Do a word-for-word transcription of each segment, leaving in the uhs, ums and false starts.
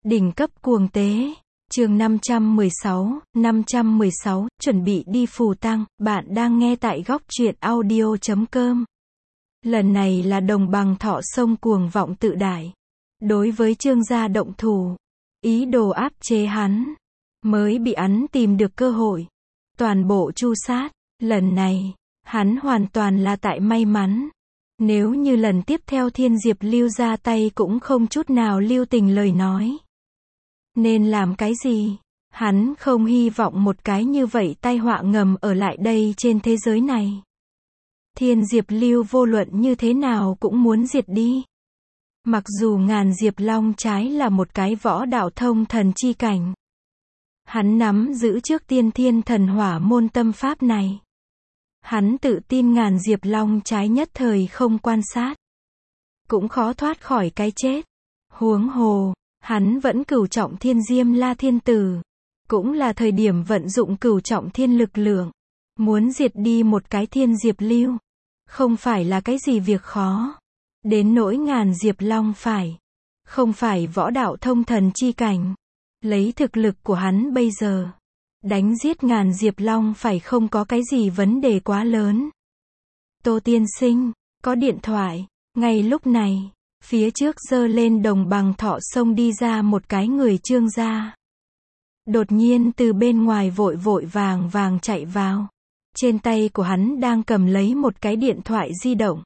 Đỉnh cấp cuồng tế. Chương năm trăm mười sáu, năm trăm mười sáu, chuẩn bị đi phù tang, bạn đang nghe tại góc truyện audio chấm com. Lần này là đồng bằng Thọ Sông cuồng vọng tự đại. Đối với Trương gia động thủ, ý đồ áp chế hắn, mới bị hắn tìm được cơ hội. Toàn bộ tru sát, lần này, hắn hoàn toàn là tại may mắn. Nếu như lần tiếp theo Thiên Diệp Lưu ra tay cũng không chút nào lưu tình lời nói. Nên làm cái gì? Hắn không hy vọng một cái như vậy tai họa ngầm ở lại đây trên thế giới này. Thiên Diệp Lưu vô luận như thế nào cũng muốn diệt đi. Mặc dù ngàn Diệp Long trái là một cái võ đạo thông thần chi cảnh. Hắn nắm giữ trước tiên thiên thần hỏa môn tâm pháp này. Hắn tự tin ngàn Diệp Long trái nhất thời không quan sát. Cũng khó thoát khỏi cái chết. Huống hồ, hắn vẫn cửu trọng thiên Diêm La Thiên Tử. Cũng là thời điểm vận dụng cửu trọng thiên lực lượng. Muốn diệt đi một cái Thiên Diệp Lưu. Không phải là cái gì việc khó. Đến nỗi ngàn Diệp Long phải. Không phải võ đạo thông thần chi cảnh. Lấy thực lực của hắn bây giờ. Đánh giết ngàn Diệp Long phải không có cái gì vấn đề quá lớn. Tô tiên sinh, có điện thoại. Ngay lúc này, phía trước giơ lên đồng bằng Thọ Sông đi ra một cái người Trương gia. Đột nhiên từ bên ngoài vội vội vàng vàng chạy vào. Trên tay của hắn đang cầm lấy một cái điện thoại di động.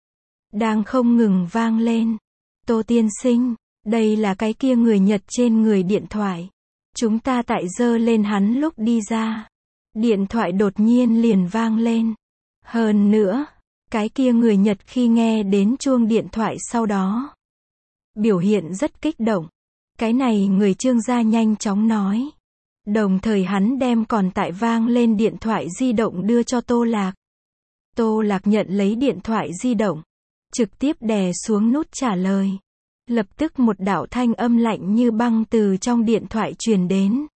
Đang không ngừng vang lên. Tô tiên sinh, đây là cái kia người Nhật trên người điện thoại. Chúng ta tại giơ lên hắn lúc đi ra. Điện thoại đột nhiên liền vang lên. Hơn nữa, cái kia người Nhật khi nghe đến chuông điện thoại sau đó. Biểu hiện rất kích động. Cái này người Trương gia nhanh chóng nói. Đồng thời hắn đem còn tại vang lên điện thoại di động đưa cho Tô Lạc. Tô Lạc nhận lấy điện thoại di động. Trực tiếp đè xuống nút trả lời. Lập tức một đạo thanh âm lạnh như băng từ trong điện thoại truyền đến.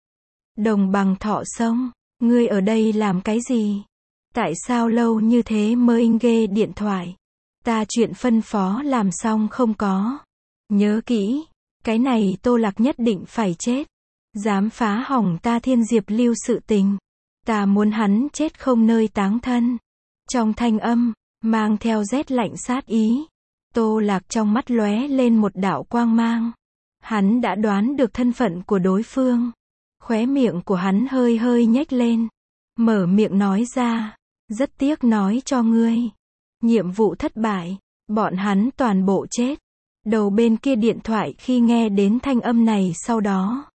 Đồng bằng Thọ Sông, ngươi ở đây làm cái gì? Tại sao lâu như thế mới nghe điện thoại? Ta chuyện phân phó làm xong không có? Nhớ kỹ, cái này Tô Lạc nhất định phải chết. Dám phá hỏng ta Thiên Diệp Lưu sự tình. Ta muốn hắn chết không nơi táng thân. Trong thanh âm, mang theo rét lạnh sát ý. Tô Lạc trong mắt lóe lên một đạo quang mang. Hắn đã đoán được thân phận của đối phương. Khóe miệng của hắn hơi hơi nhếch lên. Mở miệng nói ra. Rất tiếc nói cho ngươi. Nhiệm vụ thất bại. Bọn hắn toàn bộ chết. Đầu bên kia điện thoại khi nghe đến thanh âm này sau đó.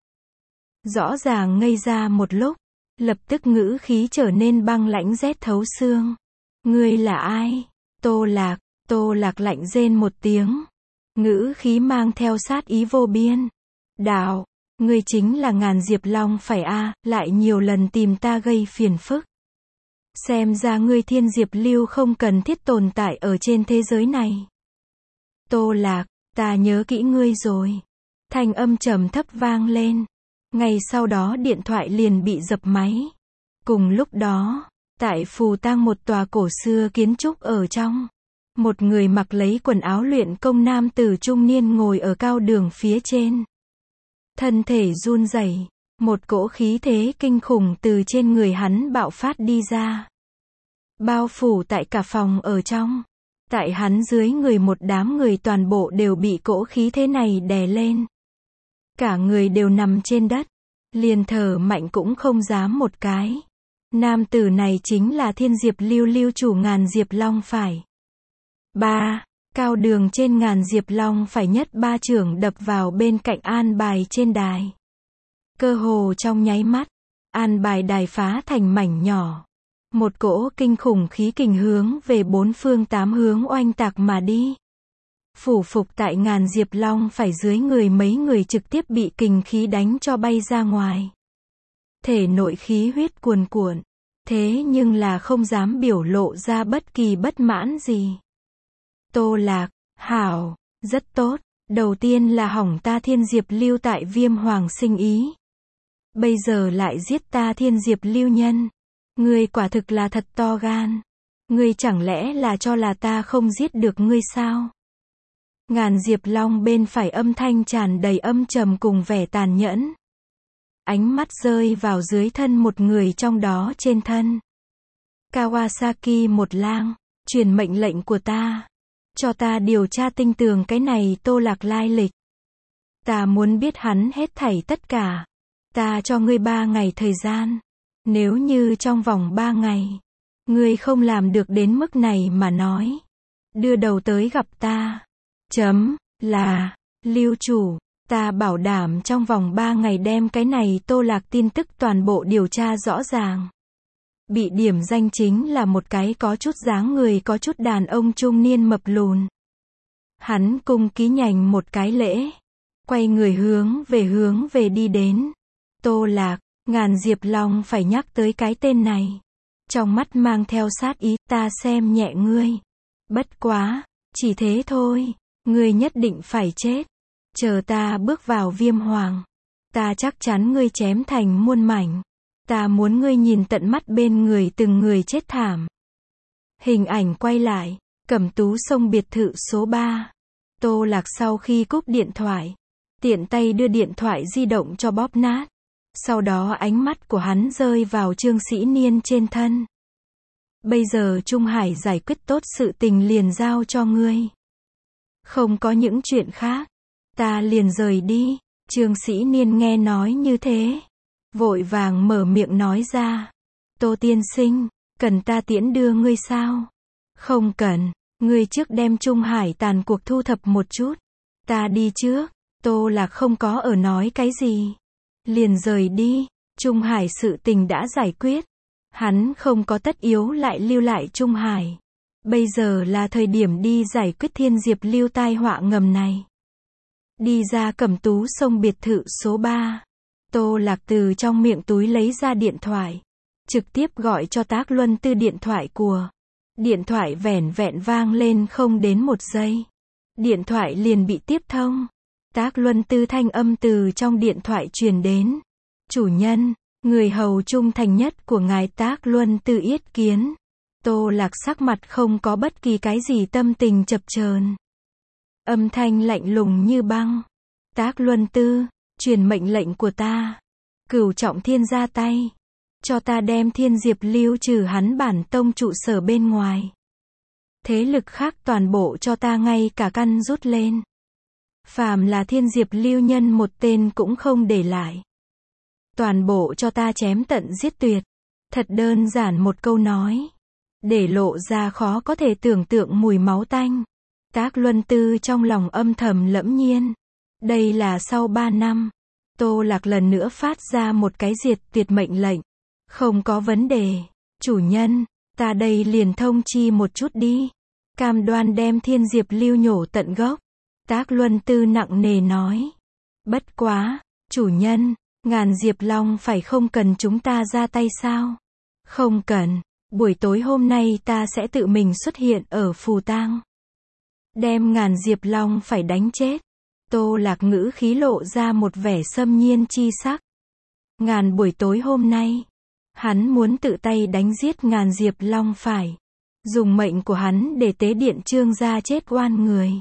Rõ ràng ngây ra một lúc. Lập tức ngữ khí trở nên băng lãnh rét thấu xương. Ngươi là ai? Tô Lạc. Tô Lạc lạnh rên một tiếng. Ngữ khí mang theo sát ý vô biên. Đạo, ngươi chính là ngàn Diệp Long phải a, à, lại nhiều lần tìm ta gây phiền phức. Xem ra ngươi Thiên Diệp Lưu không cần thiết tồn tại ở trên thế giới này. Tô Lạc, ta nhớ kỹ ngươi rồi. Thanh âm trầm thấp vang lên. Ngay sau đó điện thoại liền bị dập máy. Cùng lúc đó, tại phù tang một tòa cổ xưa kiến trúc ở trong. Một người mặc lấy quần áo luyện công nam tử trung niên ngồi ở cao đường phía trên. Thân thể run rẩy, một cỗ khí thế kinh khủng từ trên người hắn bạo phát đi ra. Bao phủ tại cả phòng ở trong. Tại hắn dưới người một đám người toàn bộ đều bị cỗ khí thế này đè lên. Cả người đều nằm trên đất. Liền thở mạnh cũng không dám một cái. Nam tử này chính là Thiên Diệp Lưu lưu chủ ngàn Diệp Long phải. Ba, cao đường trên ngàn Diệp Long phải nhất ba chưởng đập vào bên cạnh an bài trên đài. Cơ hồ trong nháy mắt, an bài đài phá thành mảnh nhỏ. Một cỗ kinh khủng khí kình hướng về bốn phương tám hướng oanh tạc mà đi. Phủ phục tại ngàn Diệp Long phải dưới người mấy người trực tiếp bị kình khí đánh cho bay ra ngoài. Thể nội khí huyết cuồn cuộn, thế nhưng là không dám biểu lộ ra bất kỳ bất mãn gì. Tô Lạc, hảo, rất tốt, đầu tiên là hỏng ta Thiên Diệp Lưu tại Viêm Hoàng sinh ý. Bây giờ lại giết ta Thiên Diệp Lưu nhân. Ngươi quả thực là thật to gan. Ngươi chẳng lẽ là cho là ta không giết được ngươi sao? Ngàn Diệp Long bên phải âm thanh tràn đầy âm trầm cùng vẻ tàn nhẫn. Ánh mắt rơi vào dưới thân một người trong đó trên thân. Kawasaki một lang, truyền mệnh lệnh của ta. Cho ta điều tra tinh tường cái này Tô Lạc lai lịch. Ta muốn biết hắn hết thảy tất cả. Ta cho ngươi ba ngày thời gian. Nếu như trong vòng ba ngày, ngươi không làm được đến mức này mà nói, đưa đầu tới gặp ta. Chấm, là, Lưu chủ, ta bảo đảm trong vòng ba ngày đem cái này Tô Lạc tin tức toàn bộ điều tra rõ ràng. Bị điểm danh chính là một cái có chút dáng người có chút đàn ông trung niên mập lùn. Hắn cung ký nhành một cái lễ, quay người hướng về hướng về đi đến. Tô Lạc, Ngàn Diệp Long phải nhắc tới cái tên này. Trong mắt mang theo sát ý, ta xem nhẹ ngươi. Bất quá, chỉ thế thôi, ngươi nhất định phải chết. Chờ ta bước vào Viêm Hoàng, ta chắc chắn ngươi chém thành muôn mảnh. Ta muốn ngươi nhìn tận mắt bên người từng người chết thảm. Hình ảnh quay lại, Cẩm Tú Sông biệt thự số ba. Tô Lạc sau khi cúp điện thoại, tiện tay đưa điện thoại di động cho bóp nát. Sau đó ánh mắt của hắn rơi vào Trương Sĩ Niên trên thân. Bây giờ Trung Hải giải quyết tốt sự tình liền giao cho ngươi. Không có những chuyện khác, ta liền rời đi. Trương Sĩ Niên nghe nói như thế, vội vàng mở miệng nói ra. Tô tiên sinh, cần ta tiễn đưa ngươi sao? Không cần, ngươi trước đem Trung Hải tàn cuộc thu thập một chút. Ta đi trước. Tô Lạc không có ở nói cái gì, liền rời đi. Trung Hải sự tình đã giải quyết, hắn không có tất yếu lại lưu lại Trung Hải. Bây giờ là thời điểm đi giải quyết Thiên Diệp Lưu tai họa ngầm này. Đi ra Cẩm Tú Sông biệt thự số ba, Tô Lạc từ trong miệng túi lấy ra điện thoại, trực tiếp gọi cho Tác Luân Tư điện thoại của. Điện thoại vẻn vẹn vang lên không đến một giây, điện thoại liền bị tiếp thông. Tác Luân Tư thanh âm từ trong điện thoại truyền đến. Chủ nhân, người hầu trung thành nhất của ngài Tác Luân Tư yết kiến. Tô Lạc sắc mặt không có bất kỳ cái gì tâm tình chập chờn. Âm thanh lạnh lùng như băng. Tác Luân Tư, truyền mệnh lệnh của ta. Cửu Trọng Thiên ra tay. Cho ta đem Thiên Diệp Lưu trừ hắn bản tông trụ sở bên ngoài. Thế lực khác toàn bộ cho ta ngay cả căn rút lên. Phàm là Thiên Diệp Lưu nhân một tên cũng không để lại. Toàn bộ cho ta chém tận giết tuyệt. Thật đơn giản một câu nói, để lộ ra khó có thể tưởng tượng mùi máu tanh. Tác Luân Tư trong lòng âm thầm lẫm nhiên. Đây là sau ba năm, Tô Lạc lần nữa phát ra một cái diệt tuyệt mệnh lệnh. Không có vấn đề, chủ nhân, ta đây liền thông chi một chút đi. Cam đoan đem Thiên Diệp Lưu nhổ tận gốc. Tác Luân Tư nặng nề nói. Bất quá, chủ nhân, Ngàn Diệp Long phải không cần chúng ta ra tay sao? Không cần, buổi tối hôm nay ta sẽ tự mình xuất hiện ở Phù Tang. Đem Ngàn Diệp Long phải đánh chết. Tô Lạc ngữ khí lộ ra một vẻ xâm nhiên chi sắc. Ngàn buổi tối hôm nay, hắn muốn tự tay đánh giết Ngàn Diệp Long phải. Dùng mệnh của hắn để tế điện Trương gia chết oan người.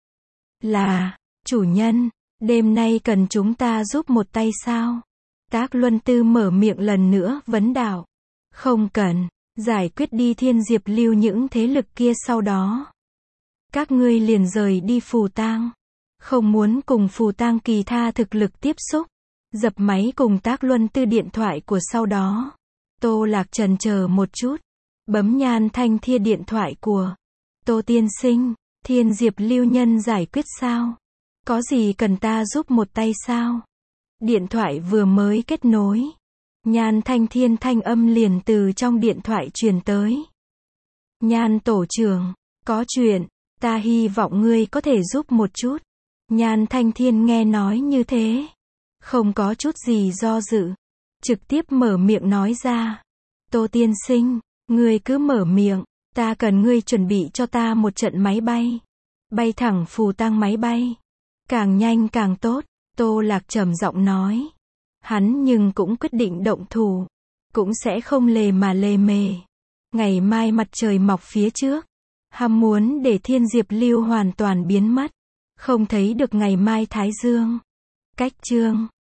Là, chủ nhân, đêm nay cần chúng ta giúp một tay sao? Tác Luân Tư mở miệng lần nữa vấn đạo. Không cần, giải quyết đi Thiên Diệp Lưu những thế lực kia sau đó. Các ngươi liền rời đi Phù Tang. Không muốn cùng Phù Tang kỳ tha thực lực tiếp xúc. Dập máy cùng Tác Luân Tư điện thoại của sau đó. Tô Lạc chần chờ một chút, bấm Nhan Thanh Thia điện thoại của. Tô tiên sinh, Thiên Diệp Lưu nhân giải quyết sao? Có gì cần ta giúp một tay sao? Điện thoại vừa mới kết nối, Nhan Thanh Thiên thanh âm liền từ trong điện thoại truyền tới. Nhan tổ trưởng, có chuyện, ta hy vọng ngươi có thể giúp một chút. Nhan Thanh Thiên nghe nói như thế, không có chút gì do dự, trực tiếp mở miệng nói ra. Tô tiên sinh, ngươi cứ mở miệng, ta cần ngươi chuẩn bị cho ta một trận máy bay. Bay thẳng Phù Tang máy bay. Càng nhanh càng tốt, Tô Lạc trầm giọng nói. Hắn nhưng cũng quyết định động thủ, cũng sẽ không lề mà lề mề. Ngày mai mặt trời mọc phía trước, ham muốn để Thiên Diệp Lưu hoàn toàn biến mất. Không thấy được ngày mai thái dương. Cách chương